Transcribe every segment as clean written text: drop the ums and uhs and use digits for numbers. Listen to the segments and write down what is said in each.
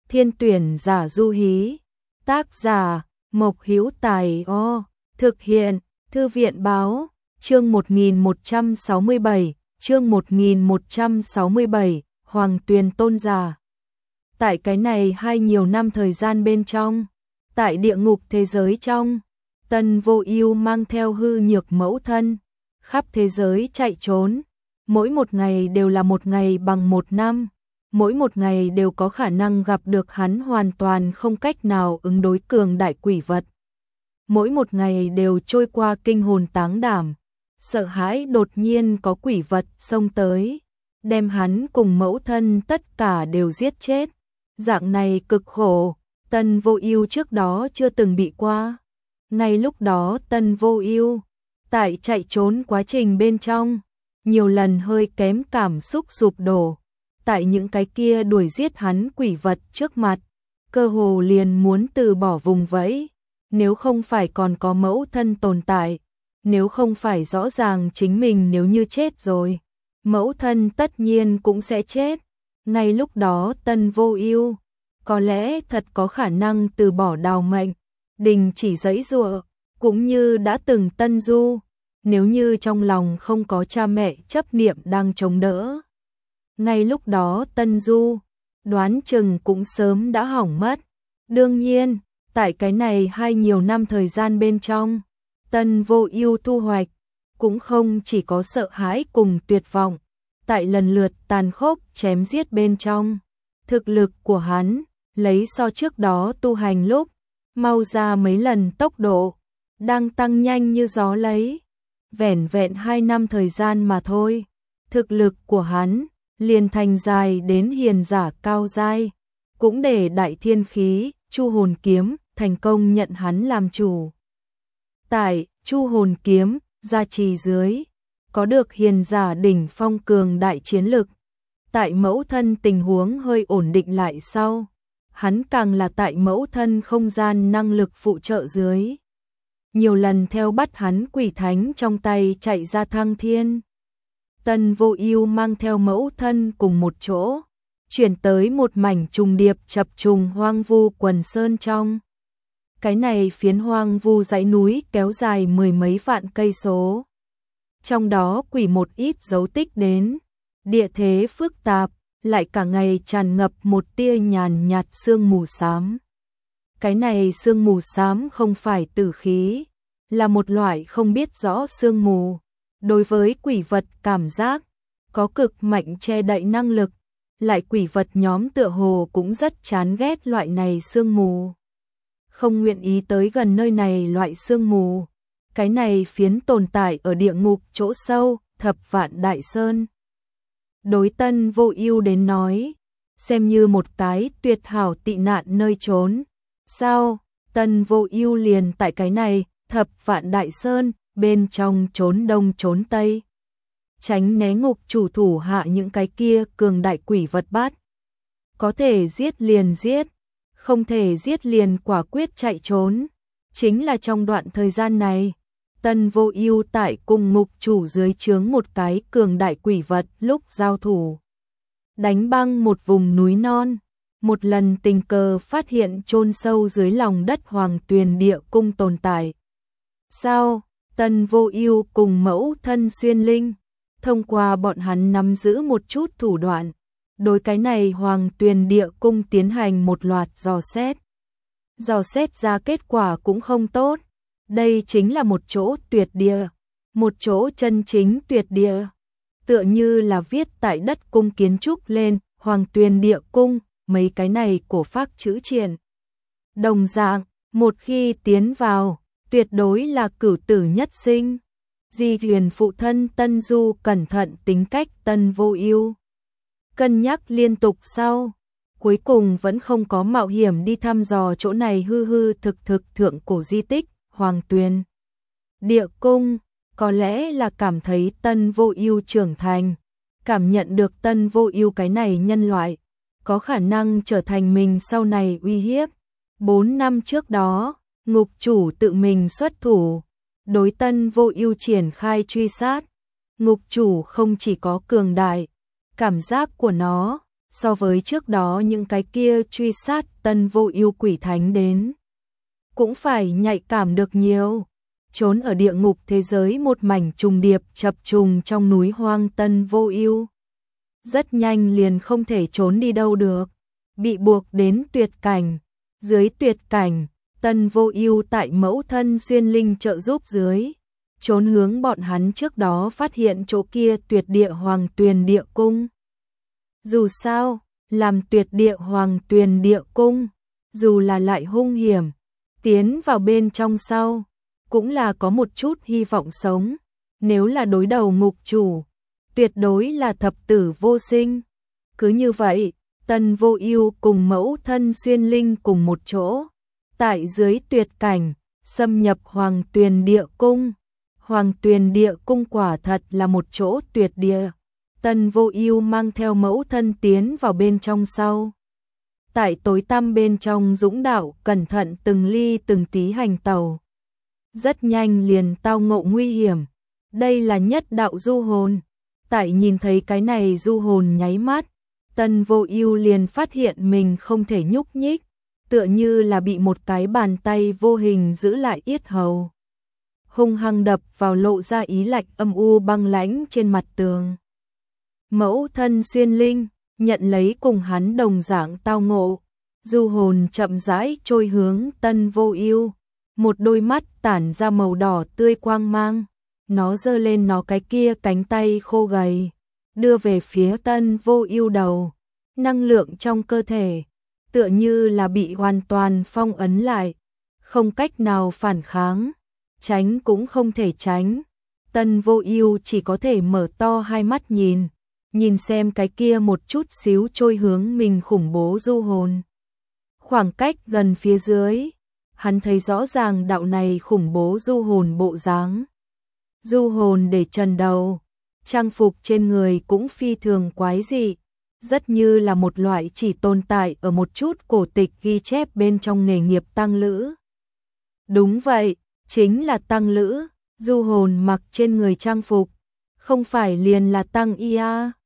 Thiên tuyển giả du hí. Tác giả Mộc Hữu Tài. Thực hiện Thư viện báo. Chương 1167, chương 1167, Hoàng Tuyền tôn giả. Tại cái này nhiều năm thời gian bên trong, tại địa ngục thế giới trong, Tân Vô Ưu mang theo hư nhược mẫu thân, khắp thế giới chạy trốn, mỗi một ngày đều là một ngày bằng một năm, mỗi một ngày đều có khả năng gặp được hắn hoàn toàn không cách nào ứng đối cường đại quỷ vật. Mỗi một ngày đều trôi qua kinh hồn táng đảm, sợ hãi đột nhiên có quỷ vật xông tới, đem hắn cùng mẫu thân tất cả đều giết chết. Dạng này cực khổ, Tân Vô Ưu trước đó chưa từng bị qua. Ngay lúc đó Tân Vô Ưu tại chạy trốn quá trình bên trong, nhiều lần hơi kém cảm xúc sụp đổ, tại những cái kia đuổi giết hắn quỷ vật trước mặt, cơ hồ liền muốn từ bỏ vùng vẫy, nếu không phải còn có mẫu thân tồn tại, nếu không phải rõ ràng chính mình nếu như chết rồi, mẫu thân tất nhiên cũng sẽ chết. Ngay lúc đó Tân Vô Ưu có lẽ thật có khả năng từ bỏ đào mệnh, đình chỉ giãy giụa, cũng như đã từng Tân Du, nếu như trong lòng không có cha mẹ chấp niệm đang chống đỡ. Ngay lúc đó Tân Du đoán chừng cũng sớm đã hỏng mất. Đương nhiên, tại cái này nhiều năm thời gian bên trong, Tân Vô Ưu thu hoạch cũng không chỉ có sợ hãi cùng tuyệt vọng, tại lần lượt tàn khốc chém giết bên trong, thực lực của hắn lấy so trước đó tu hành lúc mau ra mấy lần tốc độ, đang tăng nhanh như gió lấy. Vẻn vẹn 2 năm thời gian mà thôi, thực lực của hắn liền thành dài đến hiền giả cao giai, cũng để đại thiên khí, Chu Hồn Kiếm thành công nhận hắn làm chủ. Tại Chu Hồn Kiếm gia trì dưới, có được hiền giả đỉnh phong cường đại chiến lực. Tại mẫu thân tình huống hơi ổn định lại sau, hắn càng là tại mẫu thân không gian năng lực phụ trợ dưới, nhiều lần theo bắt hắn quỷ thánh trong tay chạy ra thăng thiên. Tân Vô Ưu mang theo mẫu thân cùng một chỗ, chuyển tới một mảnh trùng điệp chập trùng hoang vu quần sơn trong. Cái này phiến hoang vu dãy núi kéo dài mười mấy vạn cây số. Trong đó quỷ một ít dấu tích đến, địa thế phức tạp, lại cả ngày tràn ngập một tia nhàn nhạt sương mù xám. Cái này sương mù xám không phải tử khí, là một loại không biết rõ sương mù. Đối với quỷ vật cảm giác có cực mạnh che đậy năng lực, lại quỷ vật nhóm tựa hồ cũng rất chán ghét loại này sương mù, không nguyện ý tới gần nơi này loại sương mù. Cái này phiến tồn tại ở địa ngục chỗ sâu, thập vạn đại sơn. Đối Tân Vô Ưu đến nói, xem như một cái tuyệt hảo tị nạn nơi trốn. Sao? Tân Vô Ưu liền tại cái này, thập vạn đại sơn, bên trong trốn đông trốn tây, tránh né ngục chủ thủ hạ những cái kia cường đại quỷ vật bắt. Có thể giết liền giết, không thể giết liền quả quyết chạy trốn. Chính là trong đoạn thời gian này, Tân Vô Ưu tại cùng ngục chủ dưới trướng một cái cường đại quỷ vật lúc giao thủ, đánh băng một vùng núi non, một lần tình cờ phát hiện chôn sâu dưới lòng đất Hoàng Tuyền Địa Cung tồn tại. Sao? Tân Vô Ưu cùng mẫu thân Xuyên Linh, thông qua bọn hắn nắm giữ một chút thủ đoạn, đối cái này Hoàng Tuyền Địa Cung tiến hành một loạt dò xét. Dò xét ra kết quả cũng không tốt. Đây chính là một chỗ tuyệt địa, một chỗ chân chính tuyệt địa, tựa như là viết tại đất cung kiến trúc lên Hoàng Tuyền Địa Cung, mấy cái này cổ phác chữ triện. Đồng dạng, một khi tiến vào, tuyệt đối là cửu tử nhất sinh. Di truyền phụ thân Tân Du cẩn thận tính cách Tân Vô Ưu, cân nhắc liên tục sau, cuối cùng vẫn không có mạo hiểm đi thăm dò chỗ này hư hư thực thực thượng cổ di tích Hoàng Tuyền Địa Cung. Có lẽ là cảm thấy Tân Vô Ưu trưởng thành, cảm nhận được Tân Vô Ưu cái này nhân loại có khả năng trở thành mình sau này uy hiếp. 4 năm trước đó, ngục chủ tự mình xuất thủ, đối Tân Vô Ưu triển khai truy sát. Ngục chủ không chỉ có cường đại, cảm giác của nó so với trước đó những cái kia truy sát Tân Vô Ưu quỷ thánh đến, cũng phải nhạy cảm được nhiều. Trốn ở địa ngục thế giới một mảnh trùng điệp chập trùng trong núi hoang Tân Vô Ưu. Rất nhanh liền không thể trốn đi đâu được, bị buộc đến tuyệt cảnh. Dưới tuyệt cảnh, Tân Vô Ưu tại mẫu thân xuyên linh trợ giúp dưới, trốn hướng bọn hắn trước đó phát hiện chỗ kia tuyệt địa Hoàng Tuyền Địa Cung. Dù sao, làm tuyệt địa Hoàng Tuyền Địa Cung, dù là lại hung hiểm, tiến vào bên trong sau, cũng là có một chút hy vọng sống. Nếu là đối đầu ngục chủ, tuyệt đối là thập tử vô sinh. Cứ như vậy, Tân Vô Ưu cùng mẫu thân xuyên linh cùng một chỗ, tại dưới tuyệt cảnh, xâm nhập Hoàng Tuyền Địa Cung. Hoàng Tuyền Địa Cung quả thật là một chỗ tuyệt địa. Tân Vô Ưu mang theo mẫu thân tiến vào bên trong sau. Tại tối tăm bên trong dũng đạo cẩn thận từng ly từng tí hành tẩu. Rất nhanh liền tao ngộ nguy hiểm. Đây là nhất đạo du hồn. Tại nhìn thấy cái này du hồn nháy mắt, Tân Vô Ưu liền phát hiện mình không thể nhúc nhích, tựa như là bị một cái bàn tay vô hình giữ lại yết hầu, hung hăng đập vào lộ ra ý lạnh âm u băng lãnh trên mặt tường. Mẫu thân xuyên linh nhận lấy cùng hắn đồng dạng tao ngộ, du hồn chậm rãi trôi hướng Tân Vô Ưu, một đôi mắt tản ra màu đỏ tươi quang mang, nó giơ lên nó cái kia cánh tay khô gầy, đưa về phía Tân Vô Ưu đầu. Năng lượng trong cơ thể tựa như là bị hoàn toàn phong ấn lại, không cách nào phản kháng, tránh cũng không thể tránh. Tân Vô Ưu chỉ có thể mở to hai mắt nhìn xem cái kia một chút xíu trôi hướng mình khủng bố du hồn. Khoảng cách gần phía dưới, hắn thấy rõ ràng đạo này khủng bố du hồn bộ dáng. Du hồn để trần đầu, trang phục trên người cũng phi thường quái dị, rất như là một loại chỉ tồn tại ở một chút cổ tịch ghi chép bên trong nghề nghiệp tăng lữ. Đúng vậy, chính là tăng lữ, du hồn mặc trên người trang phục, không phải liền là tăng ia.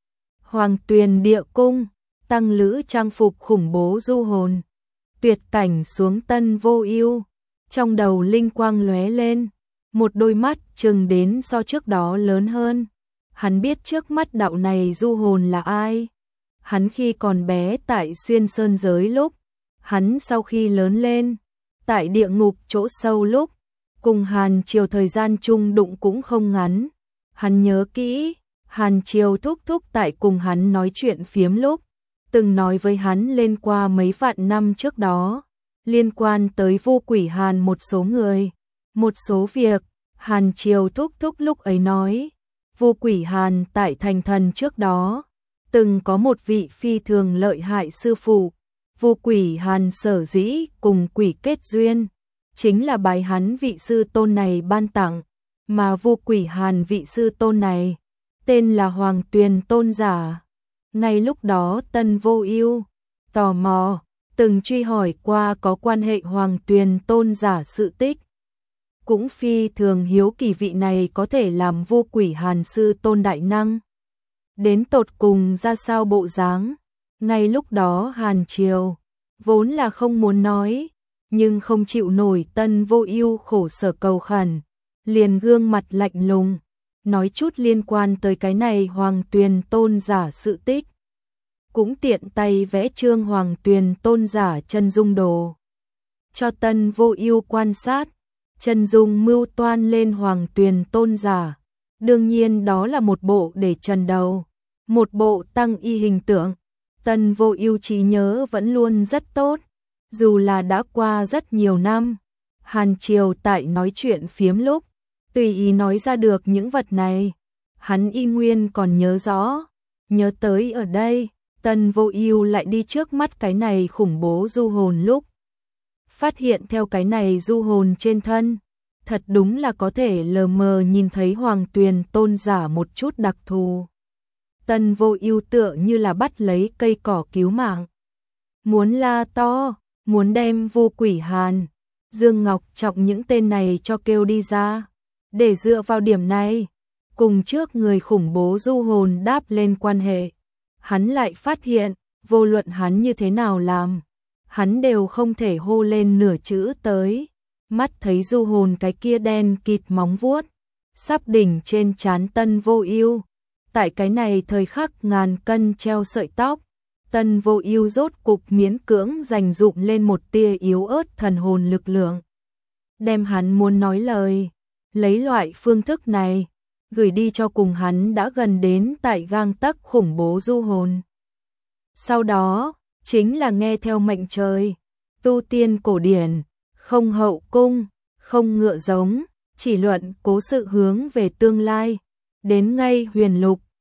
Hoàng Tuyền Địa Cung, tăng lữ trang phục khủng bố du hồn. Tuyệt cảnh xuống Tân Vô Ưu, trong đầu linh quang lóe lên, một đôi mắt trừng đến so trước đó lớn hơn. Hắn biết trước mắt đạo này du hồn là ai. Hắn khi còn bé tại xuyên sơn giới lúc, hắn sau khi lớn lên, tại địa ngục chỗ sâu lúc, cùng Hàn Triều thời gian chung đụng cũng không ngắn. Hắn nhớ kỹ, Hàn Triều thúc thúc tại cùng hắn nói chuyện phiếm lúc, từng nói với hắn lên qua mấy vạn năm trước đó, liên quan tới Vô Quỷ Hàn một số người, một số việc. Hàn Triều thúc thúc lúc ấy nói, Vô Quỷ Hàn tại thành thần trước đó, từng có một vị phi thường lợi hại sư phụ. Vô Quỷ Hàn sở dĩ cùng quỷ kết duyên, chính là bái hắn vị sư tôn này ban tặng, mà Vô Quỷ Hàn vị sư tôn này tên là Hoàng Tuyền Tôn giả. Ngay lúc đó Tân Vô Ưu tò mò, từng truy hỏi qua có quan hệ Hoàng Tuyền Tôn giả sự tích, cũng phi thường hiếu kỳ vị này có thể làm Vô Quỷ Hàn sư tôn đại năng đến tột cùng ra sao bộ dáng. Ngay lúc đó Hàn Triều vốn là không muốn nói, nhưng không chịu nổi Tân Vô Ưu khổ sở cầu khẩn, liền gương mặt lạnh lùng, nói chút liên quan tới cái này Hoàng Tuyền Tôn giả sự tích. Cũng tiện tay vẽ trương Hoàng Tuyền Tôn giả chân dung đồ cho Tân Vô Ưu quan sát, chân dung mưu toan lên Hoàng Tuyền Tôn giả. Đương nhiên đó là một bộ để trần đầu, một bộ tăng y hình tượng. Tân Vô Ưu trí nhớ vẫn luôn rất tốt, dù là đã qua rất nhiều năm. Hàn Triều tại nói chuyện phiếm lúc, tùy ý nói ra được những vật này, hắn y nguyên còn nhớ rõ. Nhớ tới ở đây, Tân Vô Ưu lại đi trước mắt cái này khủng bố du hồn lúc, phát hiện theo cái này du hồn trên thân, thật đúng là có thể lờ mờ nhìn thấy Hoàng Tuyền Tôn giả một chút đặc thù. Tân Vô Ưu tựa như là bắt lấy cây cỏ cứu mạng, muốn la to, muốn đem Vô Quỷ Hàn, Dương Ngọc Trọng những tên này cho kêu đi ra, để dựa vào điểm này, cùng trước người khủng bố du hồn đáp lên quan hệ. Hắn lại phát hiện, vô luận hắn như thế nào làm, hắn đều không thể hô lên nửa chữ tới. Mắt thấy du hồn cái kia đen kịt móng vuốt, sắp đỉnh trên trán Tân Vô Ưu. Tại cái này thời khắc ngàn cân treo sợi tóc, Tân Vô Ưu rốt cục miễn cưỡng dành dụm lên một tia yếu ớt thần hồn lực lượng. Đem hắn muốn nói lời, lấy loại phương thức này, gửi đi cho cùng hắn đã gần đến tại gang tấc khủng bố du hồn. Sau đó, chính là nghe theo mệnh trời, tu tiên cổ điển, không hậu cung, không ngựa giống, chỉ luận cố sự hướng về tương lai, đến ngay huyền lục,